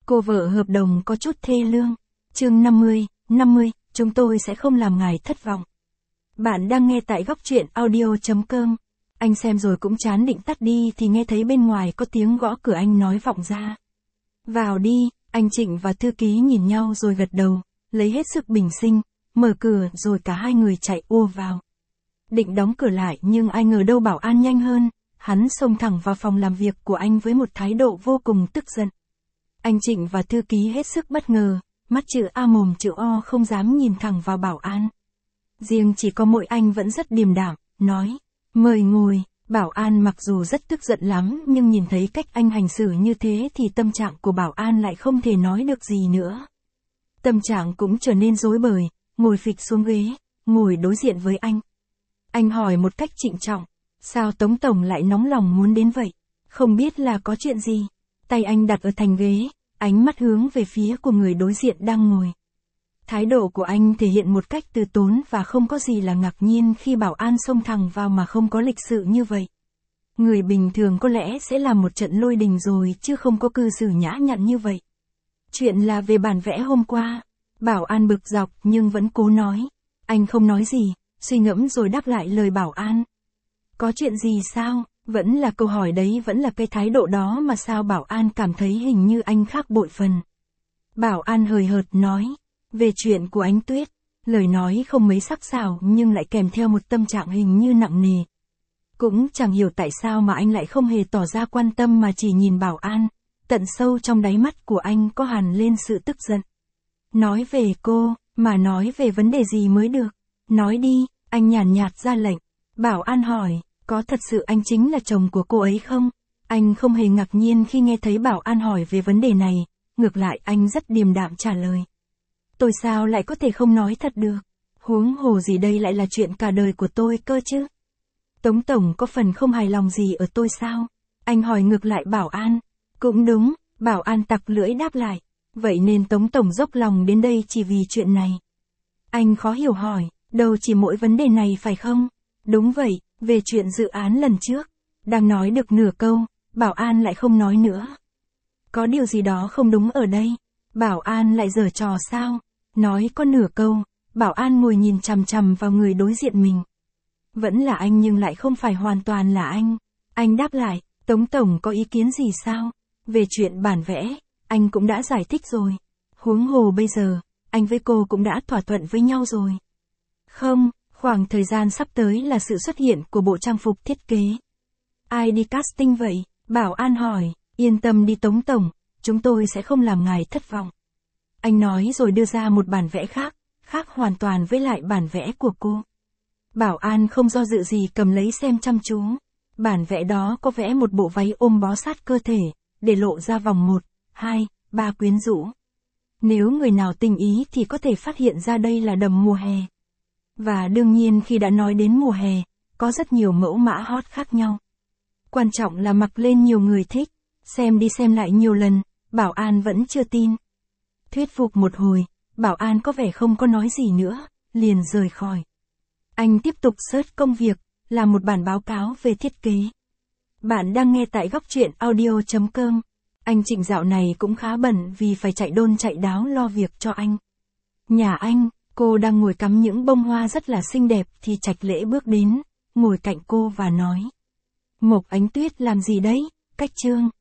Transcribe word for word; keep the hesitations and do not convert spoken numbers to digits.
Cô vợ hợp đồng có chút thê lương. Chương năm mươi, năm mươi, chúng tôi sẽ không làm ngài thất vọng. Bạn đang nghe tại góc truyện audio chấm com. Anh xem rồi cũng chán định tắt đi thì nghe thấy bên ngoài có tiếng gõ cửa, anh nói vọng ra. Vào đi, anh Trịnh và thư ký nhìn nhau rồi gật đầu, lấy hết sức bình sinh, mở cửa rồi cả hai người chạy ùa vào. Định đóng cửa lại nhưng ai ngờ đâu bảo an nhanh hơn, hắn xông thẳng vào phòng làm việc của anh với một thái độ vô cùng tức giận. Anh Trịnh và thư ký hết sức bất ngờ, mắt chữ A mồm chữ O không dám nhìn thẳng vào bảo an. Riêng chỉ có mỗi anh vẫn rất điềm đạm, nói, mời ngồi. Bảo an mặc dù rất tức giận lắm nhưng nhìn thấy cách anh hành xử như thế thì tâm trạng của bảo an lại không thể nói được gì nữa. Tâm trạng cũng trở nên rối bời, ngồi phịch xuống ghế, ngồi đối diện với anh. Anh hỏi một cách trịnh trọng, sao Tống Tổng lại nóng lòng muốn đến vậy? Không biết là có chuyện gì? Tay anh đặt ở thành ghế, ánh mắt hướng về phía của người đối diện đang ngồi. Thái độ của anh thể hiện một cách từ tốn và không có gì là ngạc nhiên khi bảo an xông thẳng vào mà không có lịch sự như vậy. Người bình thường có lẽ sẽ làm một trận lôi đình rồi chứ không có cư xử nhã nhặn như vậy. Chuyện là về bản vẽ hôm qua. Bảo an bực dọc nhưng vẫn cố nói. Anh không nói gì, suy ngẫm rồi đáp lại lời bảo an. Có chuyện gì sao? Vẫn là câu hỏi đấy, vẫn là cái thái độ đó mà sao bảo an cảm thấy hình như anh khác bội phần. Bảo an hời hợt nói. Về chuyện của anh Tuyết, lời nói không mấy sắc sảo nhưng lại kèm theo một tâm trạng hình như nặng nề. Cũng chẳng hiểu tại sao mà anh lại không hề tỏ ra quan tâm mà chỉ nhìn bảo an, tận sâu trong đáy mắt của anh có hằn lên sự tức giận. Nói về cô, mà nói về vấn đề gì mới được? Nói đi, anh nhàn nhạt ra lệnh. Bảo an hỏi, có thật sự anh chính là chồng của cô ấy không? Anh không hề ngạc nhiên khi nghe thấy bảo an hỏi về vấn đề này, ngược lại anh rất điềm đạm trả lời. Tôi sao lại có thể không nói thật được, huống hồ gì đây lại là chuyện cả đời của tôi cơ chứ. Tống Tổng có phần không hài lòng gì ở tôi sao? Anh hỏi ngược lại bảo an. Cũng đúng, bảo an tặc lưỡi đáp lại. Vậy nên Tống Tổng dốc lòng đến đây chỉ vì chuyện này. Anh khó hiểu hỏi, đâu chỉ mỗi vấn đề này phải không? Đúng vậy, về chuyện dự án lần trước. Đang nói được nửa câu, bảo an lại không nói nữa. Có điều gì đó không đúng ở đây. Bảo an lại giở trò sao? Nói có nửa câu, bảo an ngồi nhìn chằm chằm vào người đối diện mình. Vẫn là anh nhưng lại không phải hoàn toàn là anh. Anh đáp lại, Tống Tổng có ý kiến gì sao? Về chuyện bản vẽ, anh cũng đã giải thích rồi. Huống hồ bây giờ, anh với cô cũng đã thỏa thuận với nhau rồi. Không, khoảng thời gian sắp tới là sự xuất hiện của bộ trang phục thiết kế. Ai đi casting vậy? Bảo an hỏi, yên tâm đi Tống Tổng, chúng tôi sẽ không làm ngài thất vọng. Anh nói rồi đưa ra một bản vẽ khác, khác hoàn toàn với lại bản vẽ của cô. Bảo an không do dự gì cầm lấy xem chăm chú. Bản vẽ đó có vẽ một bộ váy ôm bó sát cơ thể, để lộ ra vòng một, hai, ba quyến rũ. Nếu người nào tinh ý thì có thể phát hiện ra đây là đầm mùa hè. Và đương nhiên khi đã nói đến mùa hè, có rất nhiều mẫu mã hot khác nhau. Quan trọng là mặc lên nhiều người thích, xem đi xem lại nhiều lần, bảo an vẫn chưa tin. Thuyết phục một hồi, bảo an có vẻ không có nói gì nữa, liền rời khỏi. Anh tiếp tục search công việc, làm một bản báo cáo về thiết kế. Bạn đang nghe tại góc truyện audio chấm com. Anh Trịnh dạo này cũng khá bận vì phải chạy đôn chạy đáo lo việc cho anh. Nhà anh, cô đang ngồi cắm những bông hoa rất là xinh đẹp thì Trạch Lễ bước đến, ngồi cạnh cô và nói. Mộc Ánh Tuyết làm gì đấy, cách chương.